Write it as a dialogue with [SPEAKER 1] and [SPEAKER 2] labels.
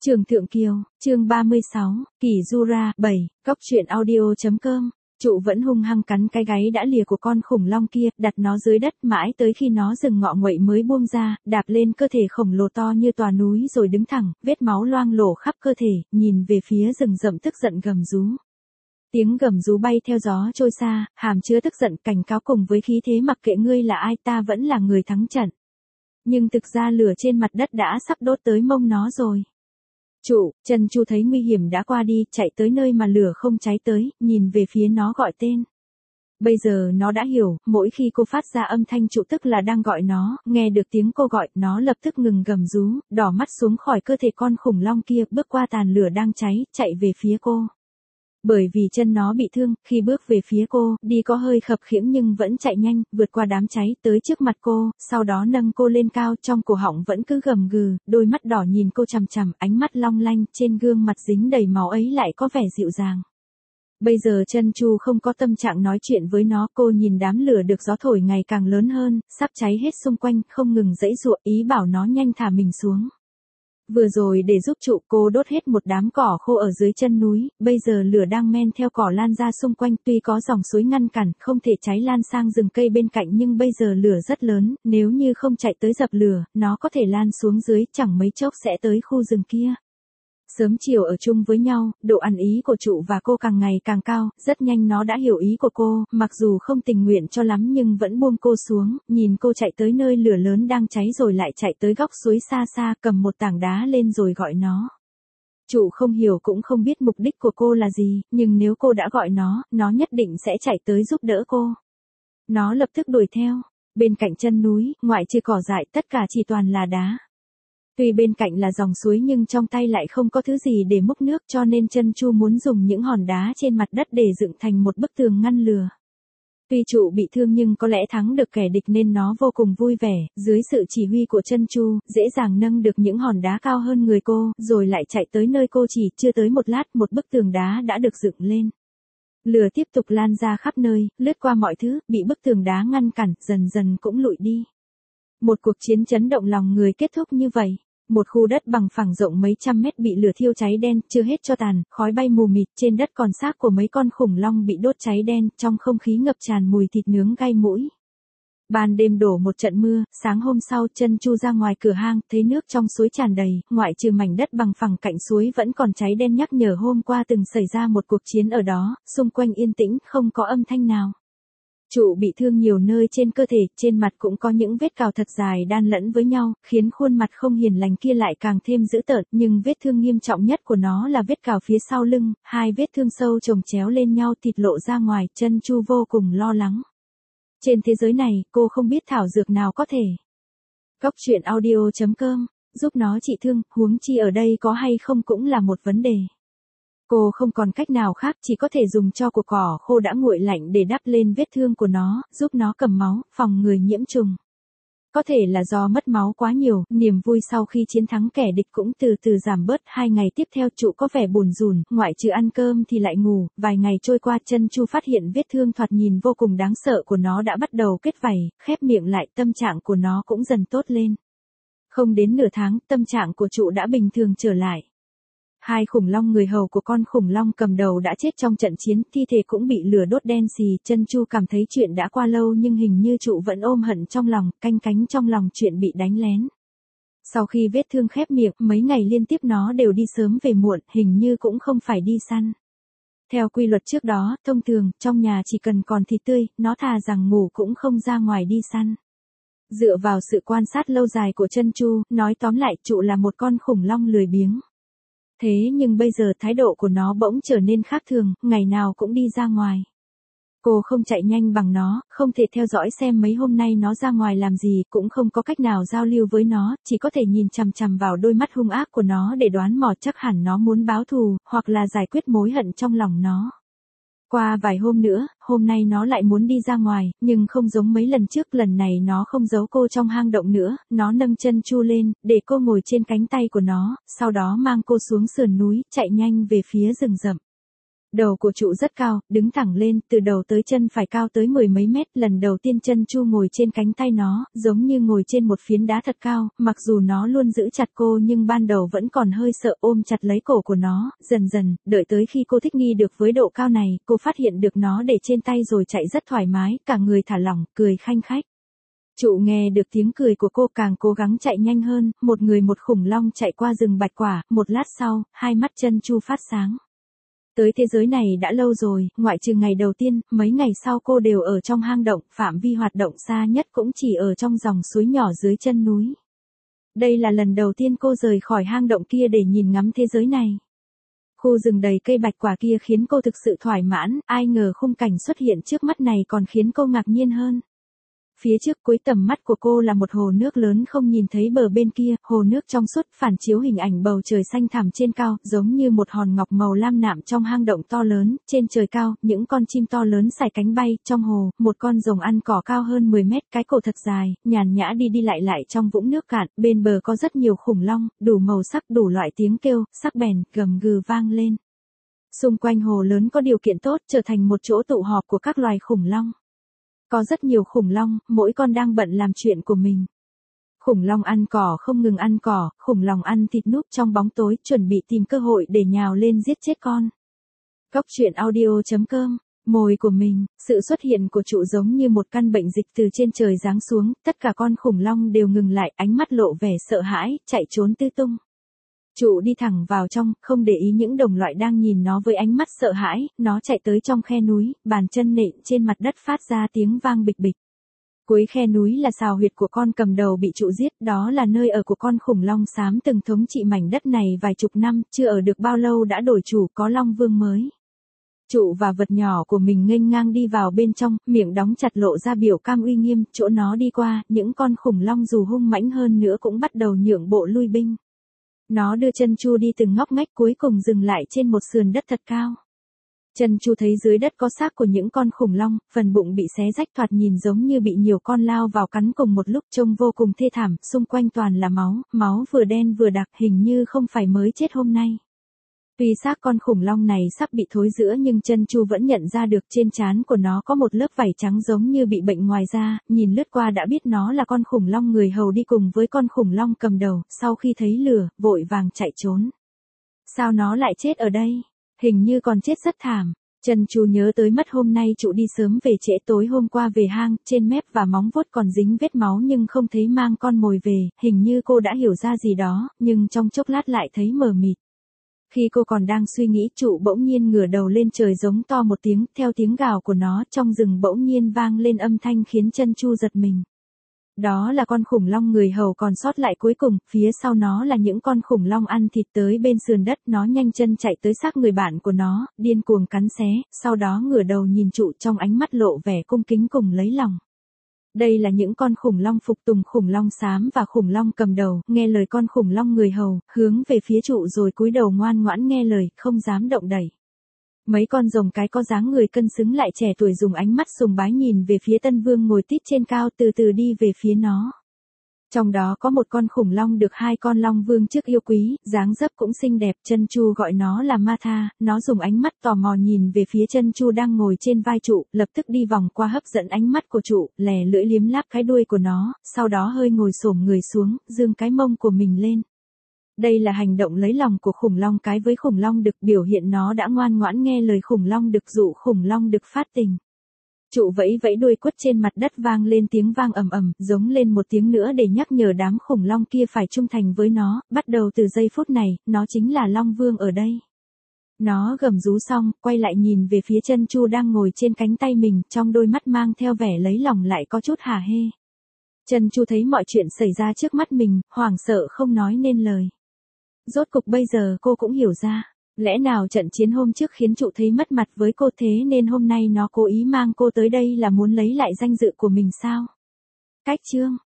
[SPEAKER 1] Trường Thượng Kiều, chương 36, Kỷ Jura, 7, Cóc truyện audio.com. Trụ vẫn hung hăng cắn cái gáy đã lìa của con khủng long kia, đặt nó dưới đất mãi tới khi nó dừng ngọ nguậy mới buông ra, đạp lên cơ thể khổng lồ to như tòa núi rồi đứng thẳng, vết máu loang lổ khắp cơ thể, nhìn về phía rừng rậm tức giận gầm rú. Tiếng gầm rú bay theo gió trôi xa, hàm chứa tức giận cảnh cáo cùng với khí thế mặc kệ ngươi là ai ta vẫn là người thắng trận. Nhưng thực ra lửa trên mặt đất đã sắp đốt tới mông nó rồi. Chân Chu thấy nguy hiểm đã qua đi, chạy tới nơi mà lửa không cháy tới, nhìn về phía nó gọi tên. Bây giờ nó đã hiểu, mỗi khi cô phát ra âm thanh trụ tức là đang gọi nó, nghe được tiếng cô gọi, nó lập tức ngừng gầm rú, đỏ mắt xuống khỏi cơ thể con khủng long kia, bước qua tàn lửa đang cháy, chạy về phía cô. Bởi vì chân nó bị thương, khi bước về phía cô, đi có hơi khập khiễng nhưng vẫn chạy nhanh, vượt qua đám cháy, tới trước mặt cô, sau đó nâng cô lên cao, trong cổ họng vẫn cứ gầm gừ, đôi mắt đỏ nhìn cô chằm chằm, ánh mắt long lanh, trên gương mặt dính đầy máu ấy lại có vẻ dịu dàng. Bây giờ Chân Chu không có tâm trạng nói chuyện với nó, cô nhìn đám lửa được gió thổi ngày càng lớn hơn, sắp cháy hết xung quanh, không ngừng giãy giụa, ý bảo nó nhanh thả mình xuống. Vừa rồi để giúp trụ cô đốt hết một đám cỏ khô ở dưới chân núi, bây giờ lửa đang men theo cỏ lan ra xung quanh, tuy có dòng suối ngăn cản, không thể cháy lan sang rừng cây bên cạnh nhưng bây giờ lửa rất lớn, nếu như không chạy tới dập lửa, nó có thể lan xuống dưới, chẳng mấy chốc sẽ tới khu rừng kia. Sớm chiều ở chung với nhau, độ ăn ý của trụ và cô càng ngày càng cao, rất nhanh nó đã hiểu ý của cô, mặc dù không tình nguyện cho lắm nhưng vẫn buông cô xuống, nhìn cô chạy tới nơi lửa lớn đang cháy rồi lại chạy tới góc suối xa xa, cầm một tảng đá lên rồi gọi nó. Trụ không hiểu cũng không biết mục đích của cô là gì, nhưng nếu cô đã gọi nó nhất định sẽ chạy tới giúp đỡ cô. Nó lập tức đuổi theo, bên cạnh chân núi, ngoại trừ cỏ dại tất cả chỉ toàn là đá. Tuy bên cạnh là dòng suối nhưng trong tay lại không có thứ gì để múc nước cho nên Chân Chu muốn dùng những hòn đá trên mặt đất để dựng thành một bức tường ngăn lửa. Tuy trụ bị thương nhưng có lẽ thắng được kẻ địch nên nó vô cùng vui vẻ, dưới sự chỉ huy của Chân Chu, dễ dàng nâng được những hòn đá cao hơn người cô, rồi lại chạy tới nơi cô chỉ chưa tới một lát một bức tường đá đã được dựng lên. Lửa tiếp tục lan ra khắp nơi, lướt qua mọi thứ, bị bức tường đá ngăn cản, dần dần cũng lụi đi. Một cuộc chiến chấn động lòng người kết thúc như vậy. Một khu đất bằng phẳng rộng mấy trăm mét bị lửa thiêu cháy đen, chưa hết cho tàn, khói bay mù mịt, trên đất còn xác của mấy con khủng long bị đốt cháy đen, trong không khí ngập tràn mùi thịt nướng gai mũi. Ban đêm đổ một trận mưa, sáng hôm sau Chân Chu ra ngoài cửa hang, thấy nước trong suối tràn đầy, ngoại trừ mảnh đất bằng phẳng cạnh suối vẫn còn cháy đen nhắc nhở hôm qua từng xảy ra một cuộc chiến ở đó, xung quanh yên tĩnh, không có âm thanh nào. Trụ bị thương nhiều nơi trên cơ thể, trên mặt cũng có những vết cào thật dài đan lẫn với nhau, khiến khuôn mặt không hiền lành kia lại càng thêm dữ tợn, nhưng vết thương nghiêm trọng nhất của nó là vết cào phía sau lưng, hai vết thương sâu chồng chéo lên nhau thịt lộ ra ngoài, Chân Chu vô cùng lo lắng. Trên thế giới này, cô không biết thảo dược nào có thể. Cóc truyện audio.com, giúp nó trị thương, huống chi ở đây có hay không cũng là một vấn đề. Cô không còn cách nào khác, chỉ có thể dùng tro của cỏ khô đã nguội lạnh để đắp lên vết thương của nó, giúp nó cầm máu, phòng người nhiễm trùng. Có thể là do mất máu quá nhiều, niềm vui sau khi chiến thắng kẻ địch cũng từ từ giảm bớt. 2 ngày tiếp theo trụ có vẻ buồn rùn, ngoại trừ ăn cơm thì lại ngủ. Vài ngày trôi qua Chân Chu phát hiện vết thương thoạt nhìn vô cùng đáng sợ của nó đã bắt đầu kết vảy, khép miệng lại, tâm trạng của nó cũng dần tốt lên. Không đến nửa tháng, tâm trạng của trụ đã bình thường trở lại. Hai khủng long người hầu của con khủng long cầm đầu đã chết trong trận chiến, thi thể cũng bị lửa đốt đen xì. Chân Chu cảm thấy chuyện đã qua lâu nhưng hình như trụ vẫn ôm hận trong lòng, canh cánh trong lòng chuyện bị đánh lén. Sau khi vết thương khép miệng, mấy ngày liên tiếp nó đều đi sớm về muộn, hình như cũng không phải đi săn. Theo quy luật trước đó, thông thường, trong nhà chỉ cần còn thịt tươi, nó thà rằng ngủ cũng không ra ngoài đi săn. Dựa vào sự quan sát lâu dài của Chân Chu, nói tóm lại trụ là một con khủng long lười biếng. Thế nhưng bây giờ thái độ của nó bỗng trở nên khác thường, ngày nào cũng đi ra ngoài. Cô không chạy nhanh bằng nó, không thể theo dõi xem mấy hôm nay nó ra ngoài làm gì, cũng không có cách nào giao lưu với nó, chỉ có thể nhìn chằm chằm vào đôi mắt hung ác của nó để đoán mò chắc hẳn nó muốn báo thù, hoặc là giải quyết mối hận trong lòng nó. Qua vài hôm nữa, hôm nay nó lại muốn đi ra ngoài, nhưng không giống mấy lần trước, lần này nó không giấu cô trong hang động nữa, nó nâng Chân Chu lên, để cô ngồi trên cánh tay của nó, sau đó mang cô xuống sườn núi, chạy nhanh về phía rừng rậm. Đầu của trụ rất cao, đứng thẳng lên, từ đầu tới chân phải cao tới 10 mấy mét. Lần đầu tiên chân Chu ngồi trên cánh tay nó, giống như ngồi trên một phiến đá thật cao, mặc dù nó luôn giữ chặt cô nhưng ban đầu vẫn còn hơi sợ, ôm chặt lấy cổ của nó. Dần dần, đợi tới khi cô thích nghi được với độ cao này, cô phát hiện được nó để trên tay rồi chạy rất thoải mái, cả người thả lỏng, cười khanh khách. Trụ nghe được tiếng cười của cô càng cố gắng chạy nhanh hơn, một người một khủng long chạy qua rừng bạch quả, một lát sau, hai mắt chân Chu phát sáng. Tới thế giới này đã lâu rồi, ngoại trừ ngày đầu tiên, mấy ngày sau cô đều ở trong hang động, phạm vi hoạt động xa nhất cũng chỉ ở trong dòng suối nhỏ dưới chân núi. Đây là lần đầu tiên cô rời khỏi hang động kia để nhìn ngắm thế giới này. Khu rừng đầy cây bạch quả kia khiến cô thực sự thỏa mãn, ai ngờ khung cảnh xuất hiện trước mắt này còn khiến cô ngạc nhiên hơn. Phía trước cuối tầm mắt của cô là một hồ nước lớn không nhìn thấy bờ bên kia, hồ nước trong suốt phản chiếu hình ảnh bầu trời xanh thẳm trên cao, giống như một hòn ngọc màu lam nạm trong hang động to lớn. Trên trời cao, những con chim to lớn sải cánh bay, trong hồ, một con rồng ăn cỏ cao hơn 10 mét, cái cổ thật dài, nhàn nhã đi lại lại trong vũng nước cạn, bên bờ có rất nhiều khủng long, đủ màu sắc, đủ loại tiếng kêu, sắc bén, gầm gừ vang lên. Xung quanh hồ lớn có điều kiện tốt, trở thành một chỗ tụ họp của các loài khủng long. Có rất nhiều khủng long, mỗi con đang bận làm chuyện của mình. Khủng long ăn cỏ không ngừng ăn cỏ, khủng long ăn thịt núp trong bóng tối, chuẩn bị tìm cơ hội để nhào lên giết chết con. Góc truyện audio.com, mồi của mình, sự xuất hiện của trụ giống như một căn bệnh dịch từ trên trời giáng xuống, tất cả con khủng long đều ngừng lại, ánh mắt lộ vẻ sợ hãi, chạy trốn tứ tung. Trụ đi thẳng vào trong, không để ý những đồng loại đang nhìn nó với ánh mắt sợ hãi, nó chạy tới trong khe núi, bàn chân nện trên mặt đất phát ra tiếng vang bịch bịch. Cuối khe núi là sào huyệt của con cầm đầu bị trụ giết, đó là nơi ở của con khủng long xám từng thống trị mảnh đất này vài chục năm, chưa ở được bao lâu đã đổi chủ, có long vương mới. Trụ và vật nhỏ của mình nghênh ngang đi vào bên trong, miệng đóng chặt lộ ra biểu cam uy nghiêm, chỗ nó đi qua, những con khủng long dù hung mãnh hơn nữa cũng bắt đầu nhượng bộ lui binh. Nó đưa chân Chu đi từng ngóc ngách cuối cùng dừng lại trên một sườn đất thật cao. Chân Chu thấy dưới đất có xác của những con khủng long, phần bụng bị xé rách thoạt nhìn giống như bị nhiều con lao vào cắn cùng một lúc, trông vô cùng thê thảm, xung quanh toàn là máu, máu vừa đen vừa đặc, hình như không phải mới chết hôm nay. Tuy xác con khủng long này sắp bị thối rữa nhưng chân Chu vẫn nhận ra được trên trán của nó có một lớp vảy trắng giống như bị bệnh ngoài da, nhìn lướt qua đã biết nó là con khủng long người hầu đi cùng với con khủng long cầm đầu, sau khi thấy lửa, vội vàng chạy trốn. Sao nó lại chết ở đây? Hình như còn chết rất thảm. Chân Chu nhớ tới mất hôm nay trụ đi sớm về trễ, tối hôm qua về hang, trên mép và móng vuốt còn dính vết máu nhưng không thấy mang con mồi về, hình như cô đã hiểu ra gì đó, nhưng trong chốc lát lại thấy mờ mịt. Khi cô còn đang suy nghĩ, trụ bỗng nhiên ngửa đầu lên trời giống to một tiếng, theo tiếng gào của nó, trong rừng bỗng nhiên vang lên âm thanh khiến chân Chu giật mình. Đó là con khủng long người hầu còn sót lại cuối cùng, phía sau nó là những con khủng long ăn thịt tới bên sườn đất, nó nhanh chân chạy tới xác người bạn của nó, điên cuồng cắn xé, sau đó ngửa đầu nhìn trụ trong ánh mắt lộ vẻ cung kính cùng lấy lòng. Đây là những con khủng long phục tùng khủng long xám và khủng long cầm đầu, nghe lời con khủng long người hầu, hướng về phía trụ rồi cúi đầu ngoan ngoãn nghe lời, không dám động đẩy. Mấy con rồng cái có dáng người cân xứng lại trẻ tuổi dùng ánh mắt sùng bái nhìn về phía Tân Vương ngồi tít trên cao, từ từ đi về phía nó. Trong đó có một con khủng long được hai con long vương trước yêu quý, dáng dấp cũng xinh đẹp, chân Chu gọi nó là Martha, nó dùng ánh mắt tò mò nhìn về phía chân Chu đang ngồi trên vai trụ, lập tức đi vòng qua hấp dẫn ánh mắt của trụ, lè lưỡi liếm láp cái đuôi của nó, sau đó hơi ngồi xổm người xuống, dương cái mông của mình lên. Đây là hành động lấy lòng của khủng long cái với khủng long đực, biểu hiện nó đã ngoan ngoãn nghe lời khủng long đực dụ khủng long đực phát tình. Trụ vẫy vẫy đuôi quất trên mặt đất vang lên tiếng vang ầm ầm, giống lên một tiếng nữa để nhắc nhở đám khủng long kia phải trung thành với nó, bắt đầu từ giây phút này, nó chính là Long Vương ở đây. Nó gầm rú xong, quay lại nhìn về phía chân Chu đang ngồi trên cánh tay mình, trong đôi mắt mang theo vẻ lấy lòng lại có chút hả hê. Chân Chu thấy mọi chuyện xảy ra trước mắt mình, hoảng sợ không nói nên lời. Rốt cục bây giờ cô cũng hiểu ra. Lẽ nào trận chiến hôm trước khiến trụ thấy mất mặt với cô thế nên hôm nay nó cố ý mang cô tới đây là muốn lấy lại danh dự của mình sao? Cách chương